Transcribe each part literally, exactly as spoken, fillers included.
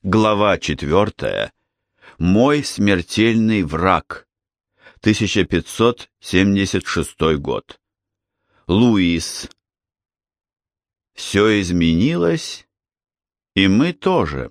Глава четвертая. Мой смертельный враг. тысяча пятьсот семьдесят шестой год. Луис. Все изменилось, и мы тоже.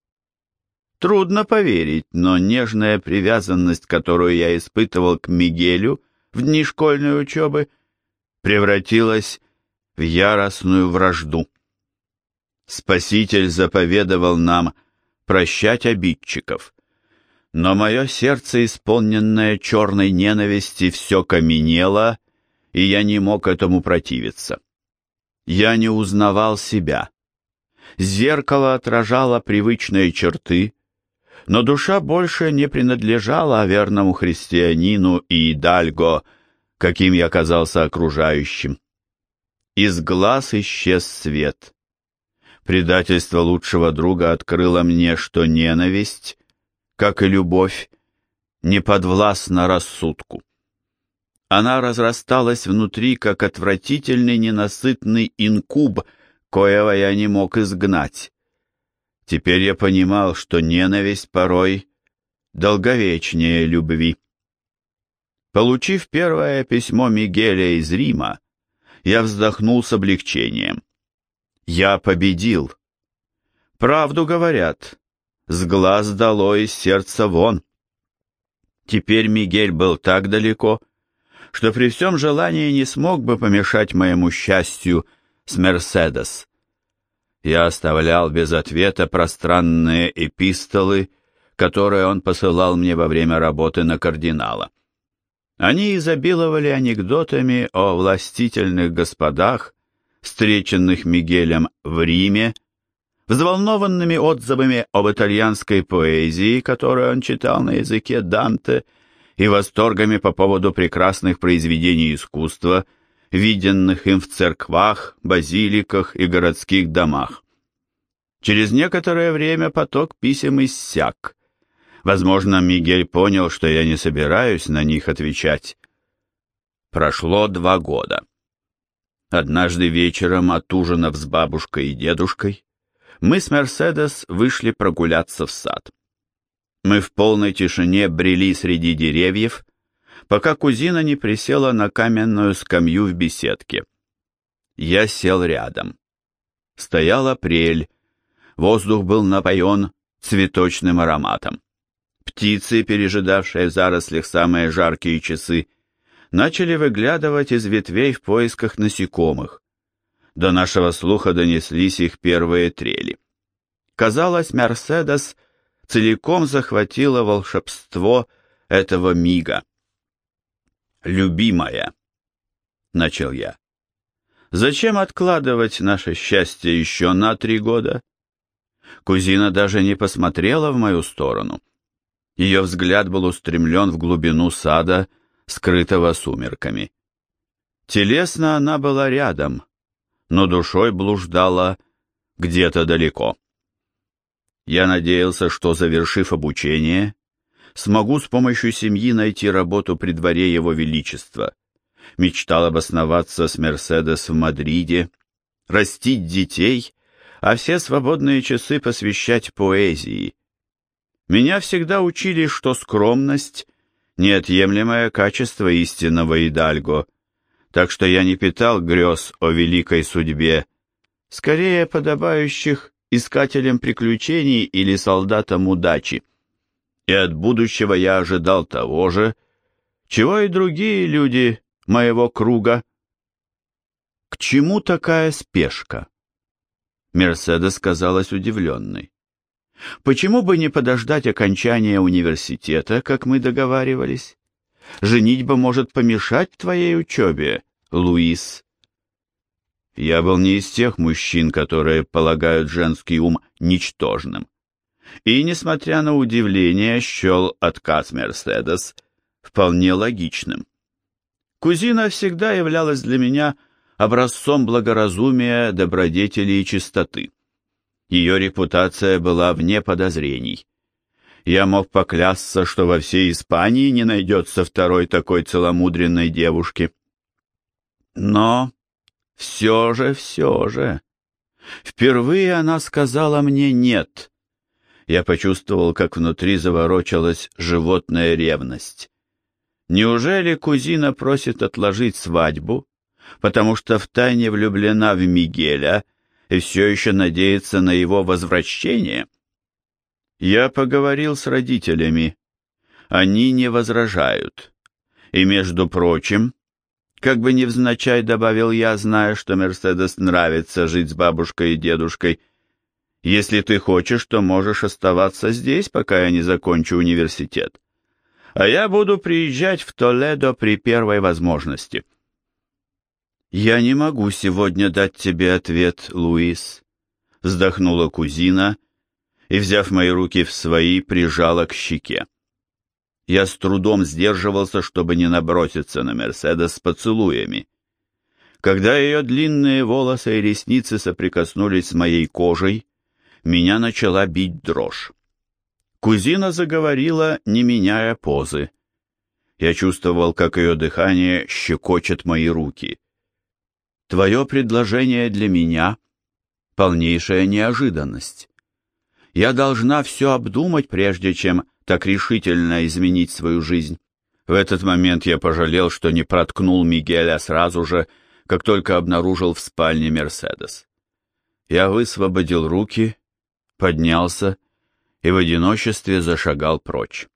Трудно поверить, но нежная привязанность, которую я испытывал к Мигелю в дни школьной учебы, превратилась в яростную вражду. Спаситель заповедовал нам прощать обидчиков, но мое сердце, исполненное черной ненависти, все каменело, и я не мог этому противиться. Я не узнавал себя. Зеркало отражало привычные черты, но душа больше не принадлежала верному христианину и идальго, каким я казался окружающим. Из глаз исчез свет. Предательство лучшего друга открыло мне, что ненависть, как и любовь, не подвластна рассудку. Она разрасталась внутри, как отвратительный ненасытный инкуб, коего я не мог изгнать. Теперь я понимал, что ненависть порой долговечнее любви. Получив первое письмо Мигеля из Рима, я вздохнул с облегчением. Я победил. Правду говорят, с глаз долой, из сердца вон. Теперь Мигель был так далеко, что при всем желании не смог бы помешать моему счастью с Мерседес. Я оставлял без ответа пространные эпистолы, которые он посылал мне во время работы на кардинала. Они изобиловали анекдотами о властительных господах, встреченных Мигелем в Риме, взволнованными отзывами об итальянской поэзии, которую он читал на языке Данте, и восторгами по поводу прекрасных произведений искусства, виденных им в церквах, базиликах и городских домах. Через некоторое время поток писем иссяк. Возможно, Мигель понял, что я не собираюсь на них отвечать. Прошло два года. Однажды вечером, отужинав с бабушкой и дедушкой, мы с Мерседес вышли прогуляться в сад. Мы в полной тишине брели среди деревьев, пока кузина не присела на каменную скамью в беседке. Я сел рядом. Стоял апрель, воздух был напоен цветочным ароматом. Птицы, пережидавшие в зарослях самые жаркие часы, начали выглядывать из ветвей в поисках насекомых. До нашего слуха донеслись их первые трели. Казалось, Мерседес целиком захватила волшебство этого мига. «Любимая», — начал я, — «зачем откладывать наше счастье еще на три года?» Кузина даже не посмотрела в мою сторону. Ее взгляд был устремлен в глубину сада, скрытого сумерками. Телесно она была рядом, но душой блуждала где-то далеко. Я надеялся, что, завершив обучение, смогу с помощью семьи найти работу при дворе Его Величества. Мечтал обосноваться с Мерседес в Мадриде, растить детей, а все свободные часы посвящать поэзии. Меня всегда учили, что скромность — неотъемлемое качество истинного идальго, так что я не питал грез о великой судьбе, скорее подобающих искателям приключений или солдатам удачи. И от будущего я ожидал того же, чего и другие люди моего круга. К чему такая спешка? Мерседес казалась удивленной. Почему бы не подождать окончания университета, как мы договаривались? Женитьба может помешать твоей учебе, Луис. Я был не из тех мужчин, которые полагают женский ум ничтожным. И, несмотря на удивление, счел отказ Мерседес вполне логичным. Кузина всегда являлась для меня образцом благоразумия, добродетели и чистоты. Ее репутация была вне подозрений. Я мог поклясться, что во всей Испании не найдется второй такой целомудренной девушки. Но все же, все же, впервые она сказала мне «нет». Я почувствовал, как внутри заворочалась животная ревность. Неужели кузина просит отложить свадьбу, потому что втайне влюблена в Мигеля и все еще надеется на его возвращение? Я поговорил с родителями. Они не возражают. И, между прочим, как бы невзначай добавил я, зная, что Мерседес нравится жить с бабушкой и дедушкой, если ты хочешь, то можешь оставаться здесь, пока я не закончу университет. А я буду приезжать в Толедо при первой возможности. Я не могу сегодня дать тебе ответ, Луис, вздохнула кузина и, взяв мои руки в свои, прижала к щеке. Я с трудом сдерживался, чтобы не наброситься на Мерседес с поцелуями. Когда ее длинные волосы и ресницы соприкоснулись с моей кожей, меня начала бить дрожь. Кузина заговорила, не меняя позы. Я чувствовал, как ее дыхание щекочет мои руки. Твое предложение для меня — полнейшая неожиданность. Я должна все обдумать, прежде чем так решительно изменить свою жизнь. В этот момент я пожалел, что не проткнул Мигеля сразу же, как только обнаружил в спальне Мерседес. Я высвободил руки, поднялся и в одиночестве зашагал прочь.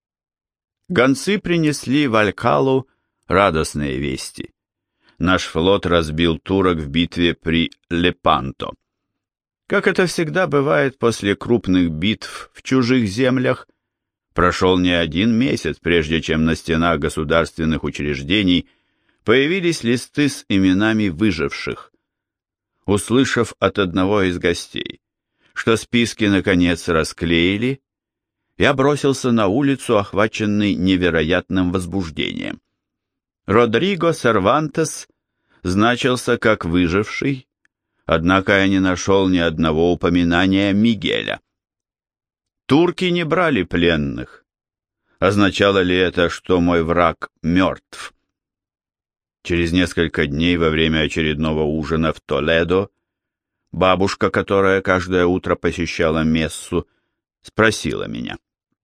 Гонцы принесли в Алькалу радостные вести. Наш флот разбил турок в битве при Лепанто. Как это всегда бывает после крупных битв в чужих землях, прошел не один месяц, прежде чем на стенах государственных учреждений появились листы с именами выживших. Услышав от одного из гостей, что списки наконец расклеили, я бросился на улицу, охваченный невероятным возбуждением. Родриго Сервантес значился как выживший, однако я не нашел ни одного упоминания Мигеля. Турки не брали пленных. Означало ли это, что мой враг мертв? Через несколько дней во время очередного ужина в Толедо бабушка, которая каждое утро посещала мессу, спросила меня: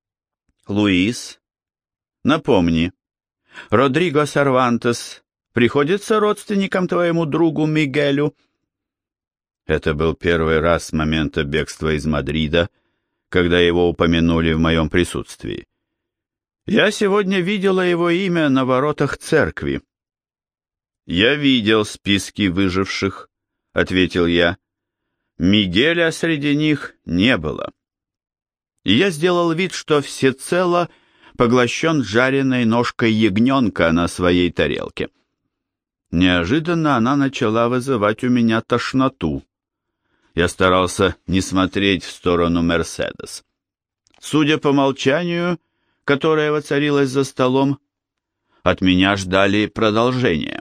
«Луис, напомни, Родриго Сервантес приходится родственником твоему другу Мигелю?» Это был первый раз с момента бегства из Мадрида, когда его упомянули в моем присутствии. Я сегодня видела его имя на воротах церкви. «Я видел списки выживших», — ответил я. Мигеля среди них не было. И я сделал вид, что всецело поглощен жареной ножкой ягненка на своей тарелке. Неожиданно она начала вызывать у меня тошноту. Я старался не смотреть в сторону Мерседес. Судя по молчанию, которое воцарилось за столом, от меня ждали продолжения.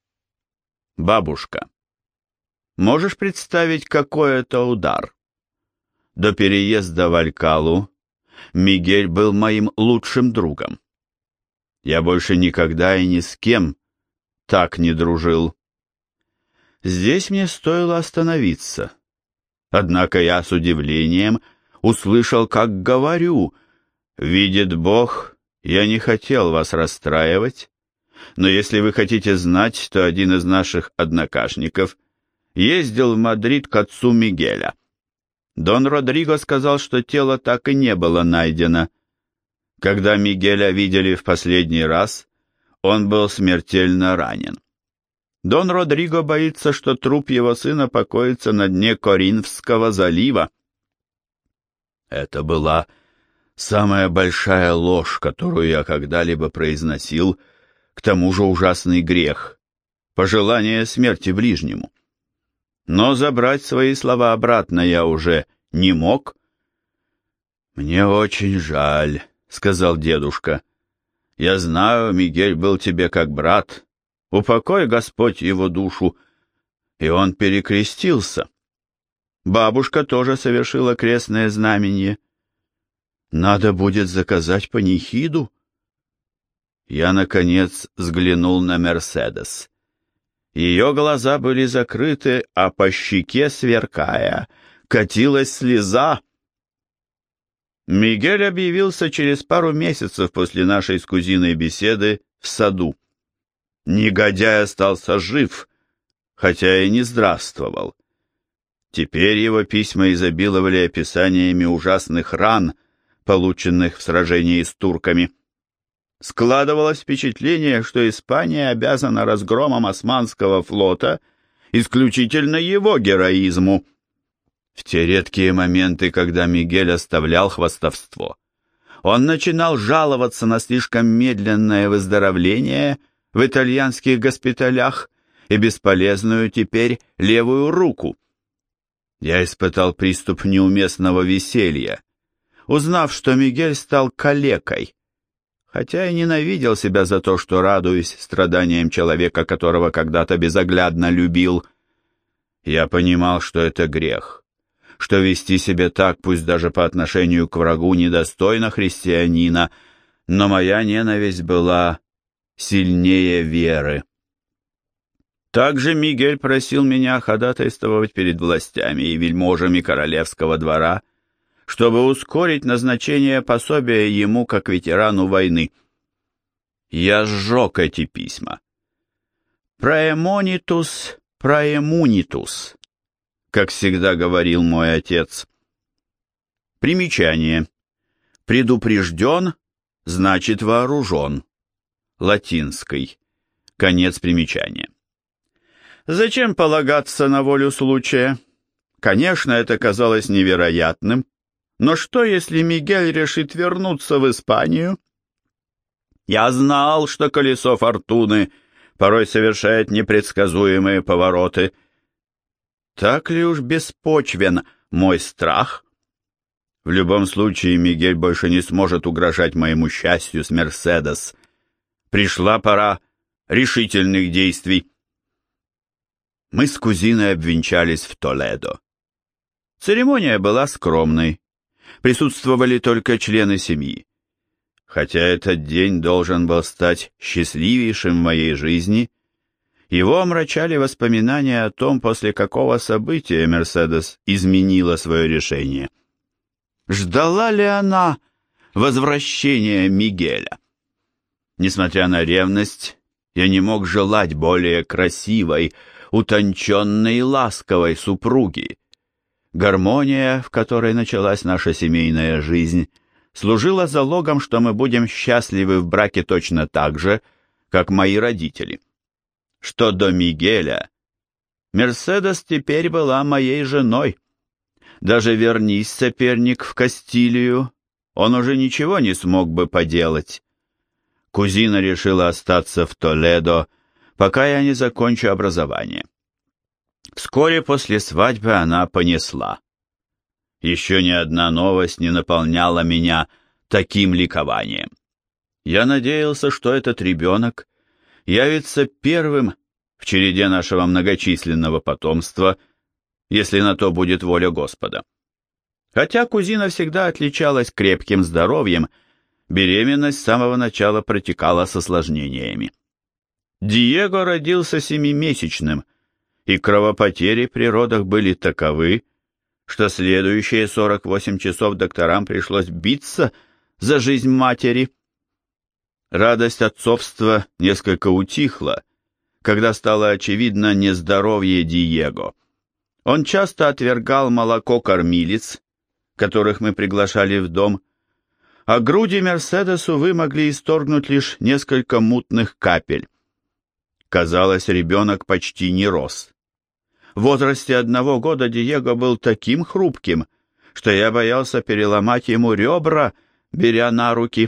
«Бабушка, можешь представить, какой это удар? До переезда в Алькалу Мигель был моим лучшим другом. Я больше никогда и ни с кем так не дружил. Здесь мне стоило остановиться. Однако я с удивлением услышал, как говорю: «Видит Бог, я не хотел вас расстраивать, но если вы хотите знать, то один из наших однокашников ездил в Мадрид к отцу Мигеля. Дон Родриго сказал, что тело так и не было найдено. Когда Мигеля видели в последний раз, он был смертельно ранен. Дон Родриго боится, что труп его сына покоится на дне Коринфского залива». Это была самая большая ложь, которую я когда-либо произносил, к тому же ужасный грех, пожелание смерти ближнему. Но забрать свои слова обратно я уже не мог. «Мне очень жаль», — сказал дедушка. «Я знаю, Мигель был тебе как брат. Упокой, Господь, его душу». И он перекрестился. Бабушка тоже совершила крестное знамение. Надо будет заказать панихиду. Я, наконец, взглянул на Мерседес. Ее глаза были закрыты, а по щеке, сверкая, катилась слеза. Мигель объявился через пару месяцев после нашей с кузиной беседы в саду. Негодяй остался жив, хотя и не здравствовал. Теперь его письма изобиловали описаниями ужасных ран, полученных в сражении с турками. Складывалось впечатление, что Испания обязана разгромом османского флота исключительно его героизму. В те редкие моменты, когда Мигель оставлял хвастовство, он начинал жаловаться на слишком медленное выздоровление в итальянских госпиталях и бесполезную теперь левую руку. Я испытал приступ неуместного веселья, узнав, что Мигель стал калекой, хотя и ненавидел себя за то, что радуюсь страданиям человека, которого когда-то безоглядно любил. Я понимал, что это грех, что вести себя так, пусть даже по отношению к врагу, недостойно христианина, но моя ненависть была сильнее веры. Также Мигель просил меня ходатайствовать перед властями и вельможами королевского двора, чтобы ускорить назначение пособия ему как ветерану войны. Я сжег эти письма. «Праемонитус, праемунитус», как всегда говорил мой отец. Примечание. Предупрежден, значит вооружен. Латинский. Конец примечания. Зачем полагаться на волю случая? Конечно, это казалось невероятным, но что, если Мигель решит вернуться в Испанию? Я знал, что колесо фортуны порой совершает непредсказуемые повороты. Так ли уж беспочвен мой страх? В любом случае, Мигель больше не сможет угрожать моему счастью с Мерседес. Пришла пора решительных действий. Мы с кузиной обвенчались в Толедо. Церемония была скромной. Присутствовали только члены семьи. Хотя этот день должен был стать счастливейшим в моей жизни, его омрачали воспоминания о том, после какого события Мерседес изменила свое решение. Ждала ли она возвращения Мигеля? Несмотря на ревность, я не мог желать более красивой, утонченной и ласковой супруги. Гармония, в которой началась наша семейная жизнь, служила залогом, что мы будем счастливы в браке точно так же, как мои родители. Что до Мигеля, Мерседес теперь была моей женой. Даже вернись соперник в Кастилию, он уже ничего не смог бы поделать. Кузина решила остаться в Толедо, пока я не закончу образование. Вскоре после свадьбы она понесла. Еще ни одна новость не наполняла меня таким ликованием. Я надеялся, что этот ребенок явится первым в череде нашего многочисленного потомства, если на то будет воля Господа. Хотя кузина всегда отличалась крепким здоровьем, беременность с самого начала протекала с осложнениями. Диего родился семимесячным, и кровопотери при родах были таковы, что следующие сорок восемь часов докторам пришлось биться за жизнь матери. Радость отцовства несколько утихла, когда стало очевидно нездоровье Диего. Он часто отвергал молоко кормилиц, которых мы приглашали в дом, а груди Мерседесу вы могли исторгнуть лишь несколько мутных капель. Казалось, ребенок почти не рос. В возрасте одного года Диего был таким хрупким, что я боялся переломать ему ребра, беря на руки.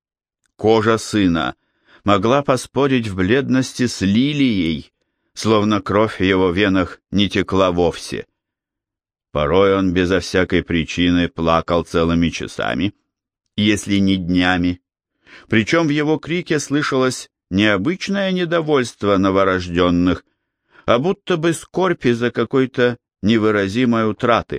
Кожа сына могла поспорить в бледности с лилией, словно кровь в его венах не текла вовсе. Порой он безо всякой причины плакал целыми часами, если не днями. Причем в его крике слышалось необычное недовольство новорожденных, а будто бы скорбь из-за какой-то невыразимой утраты.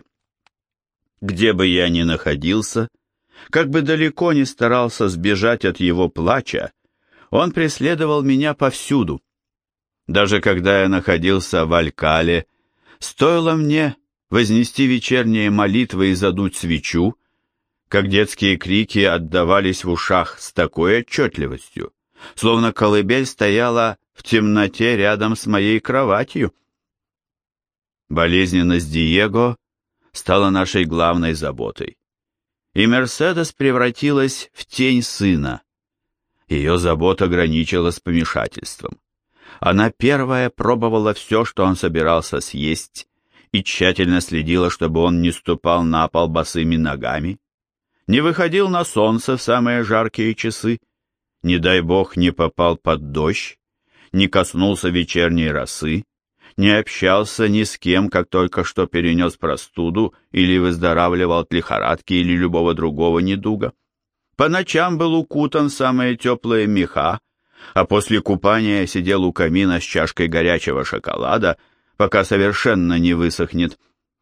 Где бы я ни находился, как бы далеко ни старался сбежать от его плача, он преследовал меня повсюду. Даже когда я находился в Алькале, стоило мне вознести вечерние молитвы и задуть свечу, как детские крики отдавались в ушах с такой отчетливостью, словно колыбель стояла в темноте рядом с моей кроватью. Болезненность Диего стала нашей главной заботой, и Мерседес превратилась в тень сына. Ее забота граничила с помешательством. Она первая пробовала все, что он собирался съесть, и тщательно следила, чтобы он не ступал на пол босыми ногами, не выходил на солнце в самые жаркие часы, не дай бог не попал под дождь, не коснулся вечерней росы, не общался ни с кем, как только что перенес простуду или выздоравливал от лихорадки или любого другого недуга. По ночам был укутан в самые теплые меха, а после купания сидел у камина с чашкой горячего шоколада, пока совершенно не высохнет.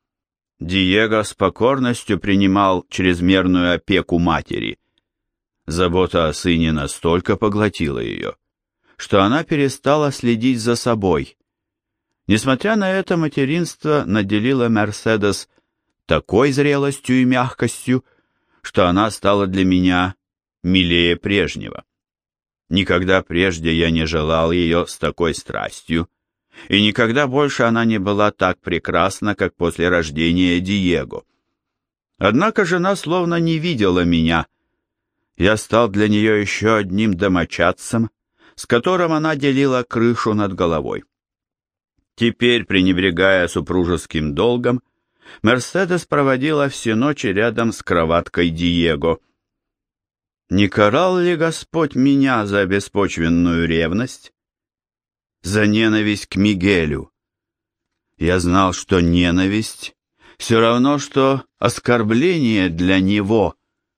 Диего с покорностью принимал чрезмерную опеку матери. Забота о сыне настолько поглотила ее, что она перестала следить за собой. Несмотря на это, материнство наделило Мерседес такой зрелостью и мягкостью, что она стала для меня милее прежнего. Никогда прежде я не желал ее с такой страстью, и никогда больше она не была так прекрасна, как после рождения Диего. Однако жена словно не видела меня. Я стал для нее еще одним домочадцем, с которым она делила крышу над головой. Теперь, пренебрегая супружеским долгом, Мерседес проводила все ночи рядом с кроваткой Диего. Не карал ли Господь меня за беспочвенную ревность? За ненависть к Мигелю? Я знал, что ненависть все равно, что оскорбление для него.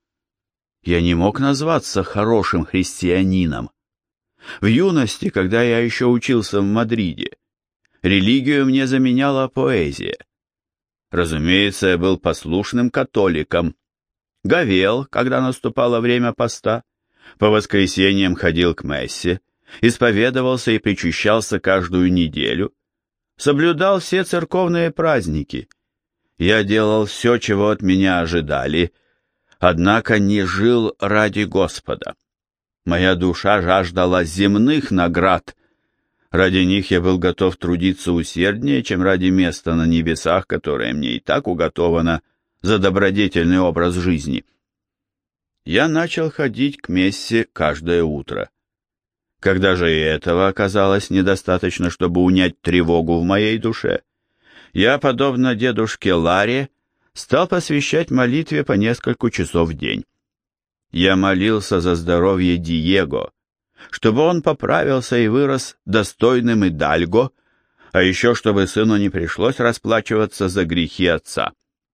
Я не мог назваться хорошим христианином. В юности, когда я еще учился в Мадриде, религию мне заменяла поэзия. Разумеется, я был послушным католиком, говел, когда наступало время поста, по воскресеньям ходил к мессе, исповедовался и причащался каждую неделю, соблюдал все церковные праздники. Я делал все, чего от меня ожидали, однако не жил ради Господа. Моя душа жаждала земных наград. Ради них я был готов трудиться усерднее, чем ради места на небесах, которое мне и так уготовано за добродетельный образ жизни. Я начал ходить к мессе каждое утро. Когда же и этого оказалось недостаточно, чтобы унять тревогу в моей душе, я, подобно дедушке Ларе, стал посвящать молитве по несколько часов в день. Я молился за здоровье Диего, чтобы он поправился и вырос достойным идальго, а еще чтобы сыну не пришлось расплачиваться за грехи отца.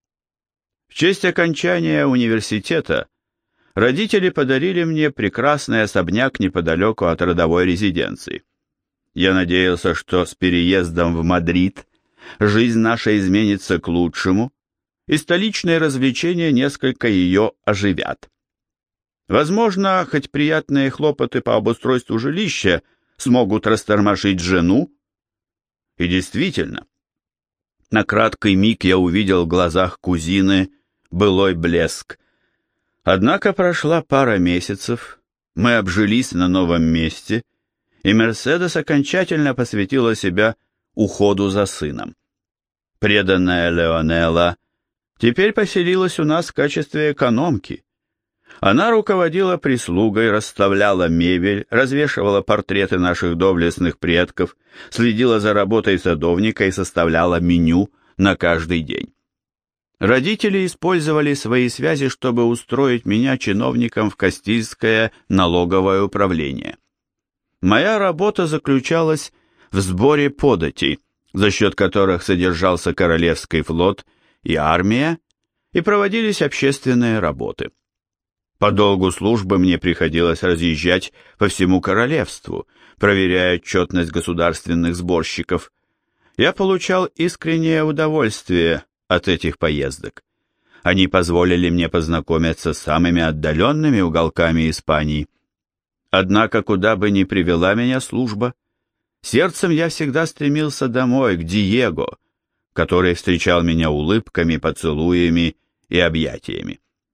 В честь окончания университета родители подарили мне прекрасный особняк неподалеку от родовой резиденции. Я надеялся, что с переездом в Мадрид жизнь наша изменится к лучшему, и столичные развлечения несколько ее оживят. Возможно, хоть приятные хлопоты по обустройству жилища смогут растормошить жену. И действительно, на краткий миг я увидел в глазах кузины былой блеск. Однако прошла пара месяцев, мы обжились на новом месте, и Мерседес окончательно посвятила себя уходу за сыном. Преданная Леонелла теперь поселилась у нас в качестве экономки. Она руководила прислугой, расставляла мебель, развешивала портреты наших доблестных предков, следила за работой садовника и составляла меню на каждый день. Родители использовали свои связи, чтобы устроить меня чиновником в Кастильское налоговое управление. Моя работа заключалась в сборе податей, за счет которых содержался Королевский флот и армия, и проводились общественные работы. По долгу службы мне приходилось разъезжать по всему королевству, проверяя отчетность государственных сборщиков. Я получал искреннее удовольствие от этих поездок. Они позволили мне познакомиться с самыми отдаленными уголками Испании. Однако, куда бы ни привела меня служба, сердцем я всегда стремился домой, к Диего, который встречал меня улыбками, поцелуями и объятиями.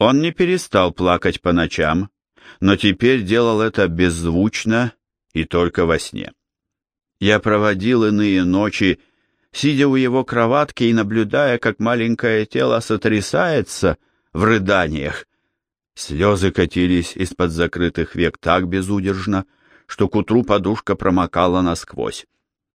Он не перестал плакать по ночам, но теперь делал это беззвучно и только во сне. Я проводил иные ночи, сидя у его кроватки и наблюдая, как маленькое тело сотрясается в рыданиях. Слезы катились из-под закрытых век так безудержно, что к утру подушка промокала насквозь.